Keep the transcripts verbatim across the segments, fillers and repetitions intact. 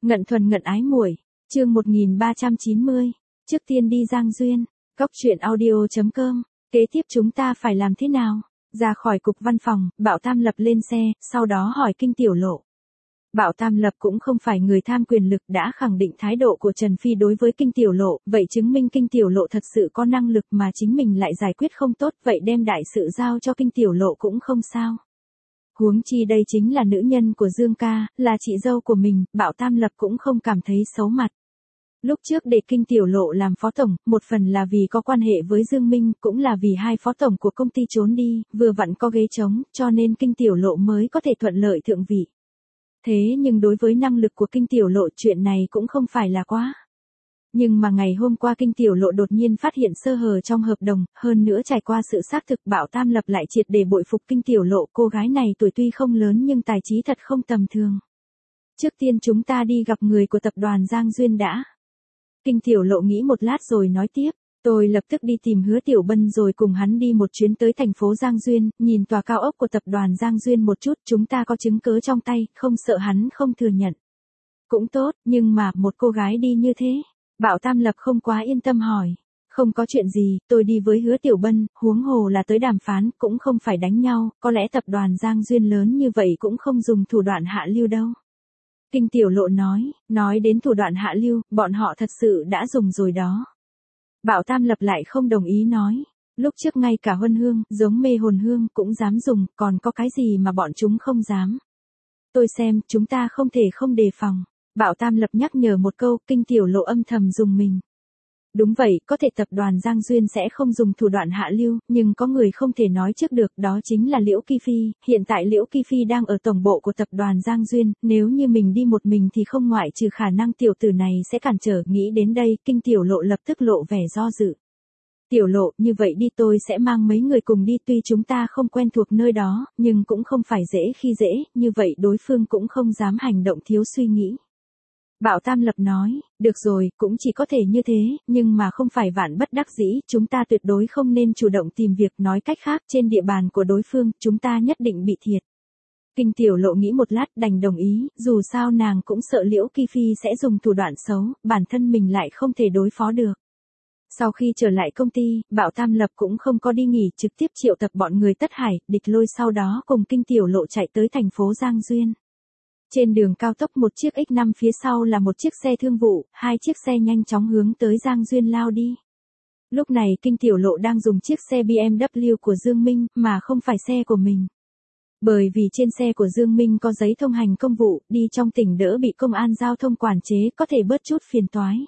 Ngận thuần ngận ái muội, chương một nghìn ba trăm chín mươi, trước tiên đi Giang Duyên, góc truyện audio chấm com, kế tiếp chúng ta phải làm thế nào? Ra khỏi cục văn phòng, Bảo Tam Lập lên xe, sau đó hỏi Kinh Tiểu Lộ. Bảo Tam Lập cũng không phải người tham quyền lực, đã khẳng định thái độ của Trần Phi đối với Kinh Tiểu Lộ, vậy chứng minh Kinh Tiểu Lộ thật sự có năng lực mà chính mình lại giải quyết không tốt, vậy đem đại sự giao cho Kinh Tiểu Lộ cũng không sao. Huống chi đây chính là nữ nhân của Dương ca, là chị dâu của mình, Bảo Tam Lập cũng không cảm thấy xấu mặt. Lúc trước để Kinh Tiểu Lộ làm phó tổng, một phần là vì có quan hệ với Dương Minh, cũng là vì hai phó tổng của công ty trốn đi, vừa vặn có ghế trống, cho nên Kinh Tiểu Lộ mới có thể thuận lợi thượng vị. Thế nhưng đối với năng lực của Kinh Tiểu Lộ chuyện này cũng không phải là quá. Nhưng mà ngày hôm qua Kinh Tiểu Lộ đột nhiên phát hiện sơ hở trong hợp đồng, hơn nữa trải qua sự xác thực, Bảo Tam Lập lại triệt để bội phục Kinh Tiểu Lộ, cô gái này tuổi tuy không lớn nhưng tài trí thật không tầm thường. Trước tiên chúng ta đi gặp người của tập đoàn Giang Duyên đã. Kinh Tiểu Lộ nghĩ một lát rồi nói tiếp, tôi lập tức đi tìm Hứa Tiểu Bân rồi cùng hắn đi một chuyến tới thành phố Giang Duyên, nhìn tòa cao ốc của tập đoàn Giang Duyên một chút, chúng ta có chứng cớ trong tay, không sợ hắn không thừa nhận. Cũng tốt, nhưng mà một cô gái đi như thế. Bảo Tam Lập không quá yên tâm hỏi. Không có chuyện gì, tôi đi với Hứa Tiểu Bân, huống hồ là tới đàm phán, cũng không phải đánh nhau, có lẽ tập đoàn Giang Duyên lớn như vậy cũng không dùng thủ đoạn hạ lưu đâu. Kinh Tiểu Lộ nói, nói đến thủ đoạn hạ lưu, bọn họ thật sự đã dùng rồi đó. Bảo Tam Lập lại không đồng ý nói, lúc trước ngay cả Huân Hương, giống Mê Hồn Hương cũng dám dùng, còn có cái gì mà bọn chúng không dám. Tôi xem, chúng ta không thể không đề phòng. Bảo Tam Lập nhắc nhở một câu, Kinh Tiểu Lộ âm thầm dùng mình. Đúng vậy, có thể tập đoàn Giang Duyên sẽ không dùng thủ đoạn hạ lưu, nhưng có người không thể nói trước được, đó chính là Liễu Kỳ Phi. Hiện tại Liễu Kỳ Phi đang ở tổng bộ của tập đoàn Giang Duyên, nếu như mình đi một mình thì không ngoại trừ khả năng tiểu tử này sẽ cản trở. Nghĩ đến đây, Kinh Tiểu Lộ lập tức lộ vẻ do dự. Tiểu Lộ, như vậy đi, tôi sẽ mang mấy người cùng đi, tuy chúng ta không quen thuộc nơi đó, nhưng cũng không phải dễ khi dễ, như vậy đối phương cũng không dám hành động thiếu suy nghĩ. Bảo Tam Lập nói, được rồi, cũng chỉ có thể như thế, nhưng mà không phải vạn bất đắc dĩ, chúng ta tuyệt đối không nên chủ động tìm việc, nói cách khác, trên địa bàn của đối phương, chúng ta nhất định bị thiệt. Kinh Tiểu Lộ nghĩ một lát đành đồng ý, dù sao nàng cũng sợ Liễu Kỳ Phi sẽ dùng thủ đoạn xấu, bản thân mình lại không thể đối phó được. Sau khi trở lại công ty, Bảo Tam Lập cũng không có đi nghỉ, trực tiếp triệu tập bọn người Tất Hải, Địch Lôi, sau đó cùng Kinh Tiểu Lộ chạy tới thành phố Giang Duyên. Trên đường cao tốc một chiếc X năm phía sau là một chiếc xe thương vụ, hai chiếc xe nhanh chóng hướng tới Giang Duyên lao đi. Lúc này Kinh Tiểu Lộ đang dùng chiếc xe bê em vê của Dương Minh, mà không phải xe của mình. Bởi vì trên xe của Dương Minh có giấy thông hành công vụ, đi trong tỉnh đỡ bị công an giao thông quản chế, có thể bớt chút phiền toái.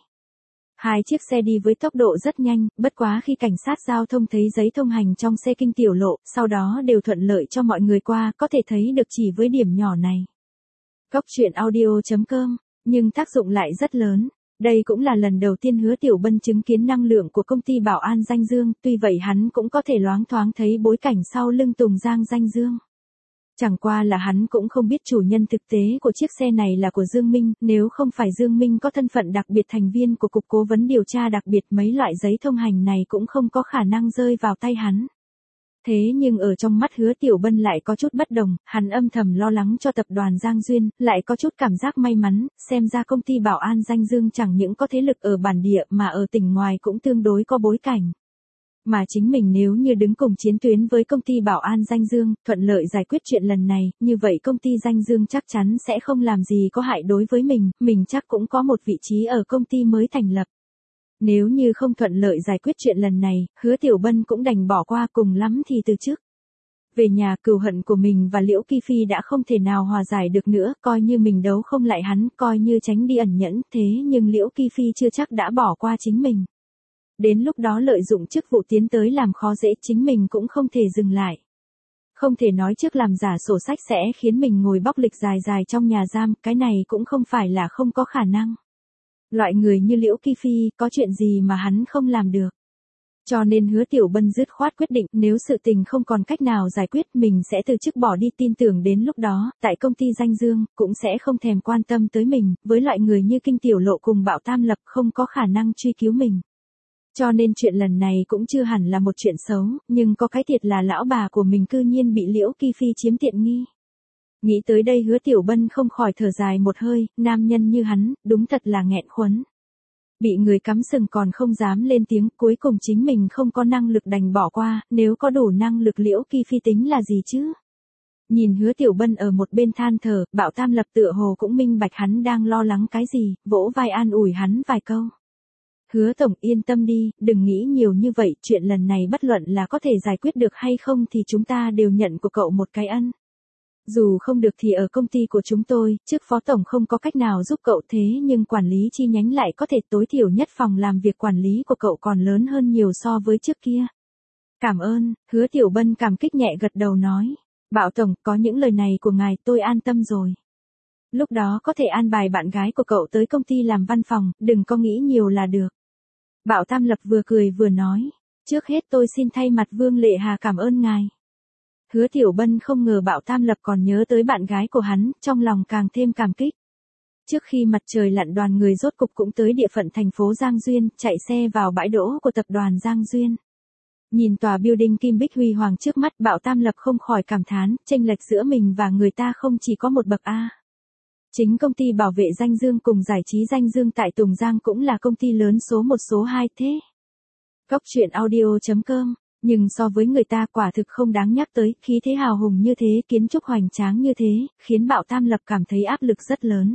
Hai chiếc xe đi với tốc độ rất nhanh, bất quá khi cảnh sát giao thông thấy giấy thông hành trong xe Kinh Tiểu Lộ, sau đó đều thuận lợi cho mọi người qua, có thể thấy được chỉ với điểm nhỏ này. Góc truyện audio chấm com, nhưng tác dụng lại rất lớn. Đây cũng là lần đầu tiên Hứa Tiểu Bân chứng kiến năng lượng của công ty Bảo An Danh Dương, tuy vậy hắn cũng có thể loáng thoáng thấy bối cảnh sau lưng Tùng Giang Danh Dương. Chẳng qua là hắn cũng không biết chủ nhân thực tế của chiếc xe này là của Dương Minh, nếu không phải Dương Minh có thân phận đặc biệt thành viên của Cục Cố vấn điều tra đặc biệt, mấy loại giấy thông hành này cũng không có khả năng rơi vào tay hắn. Thế nhưng ở trong mắt Hứa Tiểu Bân lại có chút bất đồng, hắn âm thầm lo lắng cho tập đoàn Giang Duyên, lại có chút cảm giác may mắn, xem ra công ty Bảo An Danh Dương chẳng những có thế lực ở bản địa mà ở tỉnh ngoài cũng tương đối có bối cảnh. Mà chính mình nếu như đứng cùng chiến tuyến với công ty Bảo An Danh Dương, thuận lợi giải quyết chuyện lần này, như vậy công ty Danh Dương chắc chắn sẽ không làm gì có hại đối với mình, mình chắc cũng có một vị trí ở công ty mới thành lập. Nếu như không thuận lợi giải quyết chuyện lần này, Hứa Tiểu Bân cũng đành bỏ qua, cùng lắm thì từ chức. Về nhà, cừu hận của mình và Liễu Kỳ Phi đã không thể nào hòa giải được nữa, coi như mình đấu không lại hắn, coi như tránh đi ẩn nhẫn, thế nhưng Liễu Kỳ Phi chưa chắc đã bỏ qua chính mình. Đến lúc đó lợi dụng chức vụ tiến tới làm khó dễ, chính mình cũng không thể dừng lại. Không thể nói trước làm giả sổ sách sẽ khiến mình ngồi bóc lịch dài dài trong nhà giam, cái này cũng không phải là không có khả năng. Loại người như Liễu Kỳ Phi, có chuyện gì mà hắn không làm được. Cho nên Hứa Tiểu Bân dứt khoát quyết định, nếu sự tình không còn cách nào giải quyết, mình sẽ từ chức bỏ đi, tin tưởng đến lúc đó, tại công ty Danh Dương, cũng sẽ không thèm quan tâm tới mình, với loại người như Kinh Tiểu Lộ cùng Bảo Tam Lập không có khả năng truy cứu mình. Cho nên chuyện lần này cũng chưa hẳn là một chuyện xấu, nhưng có cái thiệt là lão bà của mình cư nhiên bị Liễu Kỳ Phi chiếm tiện nghi. Nghĩ tới đây Hứa Tiểu Bân không khỏi thở dài một hơi, nam nhân như hắn, đúng thật là nghẹn khuấn. Bị người cắm sừng còn không dám lên tiếng, cuối cùng chính mình không có năng lực đành bỏ qua, nếu có đủ năng lực Liễu Kỳ Phi tính là gì chứ? Nhìn Hứa Tiểu Bân ở một bên than thở, Bảo Tam Lập tựa hồ cũng minh bạch hắn đang lo lắng cái gì, vỗ vai an ủi hắn vài câu. Hứa tổng yên tâm đi, đừng nghĩ nhiều như vậy, chuyện lần này bất luận là có thể giải quyết được hay không thì chúng ta đều nhận của cậu một cái ân. Dù không được thì ở công ty của chúng tôi, trước phó tổng không có cách nào giúp cậu thế nhưng quản lý chi nhánh lại có thể tối thiểu nhất phòng làm việc quản lý của cậu còn lớn hơn nhiều so với trước kia. Cảm ơn, Hứa Tiểu Bân cảm kích nhẹ gật đầu nói. Bảo tổng, có những lời này của ngài tôi an tâm rồi. Lúc đó có thể an bài bạn gái của cậu tới công ty làm văn phòng, đừng có nghĩ nhiều là được. Bảo Tam Lập vừa cười vừa nói. Trước hết tôi xin thay mặt Vương Lệ Hà cảm ơn ngài. Hứa Tiểu Bân không ngờ Bảo Tam Lập còn nhớ tới bạn gái của hắn, trong lòng càng thêm cảm kích. Trước khi mặt trời lặn đoàn người rốt cục cũng tới địa phận thành phố Giang Duyên, chạy xe vào bãi đỗ của tập đoàn Giang Duyên. Nhìn tòa building kim bích huy hoàng trước mắt, Bảo Tam Lập không khỏi cảm thán, chênh lệch giữa mình và người ta không chỉ có một bậc A. Chính công ty bảo vệ danh dương cùng giải trí danh dương tại Tùng Giang cũng là công ty lớn số một số hai thế. Cóc truyện audio chấm com, nhưng so với người ta quả thực không đáng nhắc tới, khí thế hào hùng như thế, kiến trúc hoành tráng như thế, khiến Bảo Tam Lập cảm thấy áp lực rất lớn.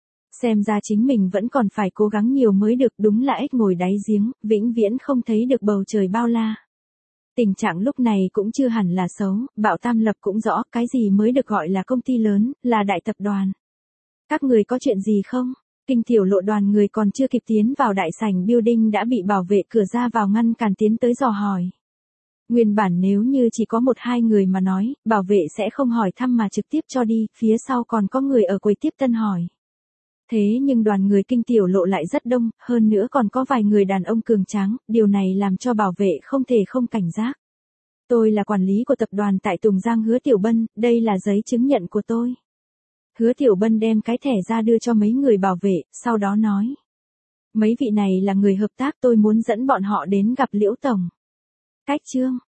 Xem ra chính mình vẫn còn phải cố gắng nhiều mới được, đúng là ếch ngồi đáy giếng, vĩnh viễn không thấy được bầu trời bao la. Tình trạng lúc này cũng chưa hẳn là xấu, Bảo Tam Lập cũng rõ cái gì mới được gọi là công ty lớn, là đại tập đoàn. Các người có chuyện gì không? Kinh Tiểu Lộ đoàn người còn chưa kịp tiến vào đại sảnh building đã bị bảo vệ cửa ra vào ngăn cản tiến tới dò hỏi. Nguyên bản nếu như chỉ có một hai người mà nói, bảo vệ sẽ không hỏi thăm mà trực tiếp cho đi, phía sau còn có người ở quầy tiếp tân hỏi. Thế nhưng đoàn người Kinh Tiểu Lộ lại rất đông, hơn nữa còn có vài người đàn ông cường tráng, điều này làm cho bảo vệ không thể không cảnh giác. Tôi là quản lý của tập đoàn tại Tùng Giang Hứa Tiểu Bân, đây là giấy chứng nhận của tôi. Hứa Tiểu Bân đem cái thẻ ra đưa cho mấy người bảo vệ, sau đó nói. Mấy vị này là người hợp tác, tôi muốn dẫn bọn họ đến gặp Liễu Tổng. Cách chương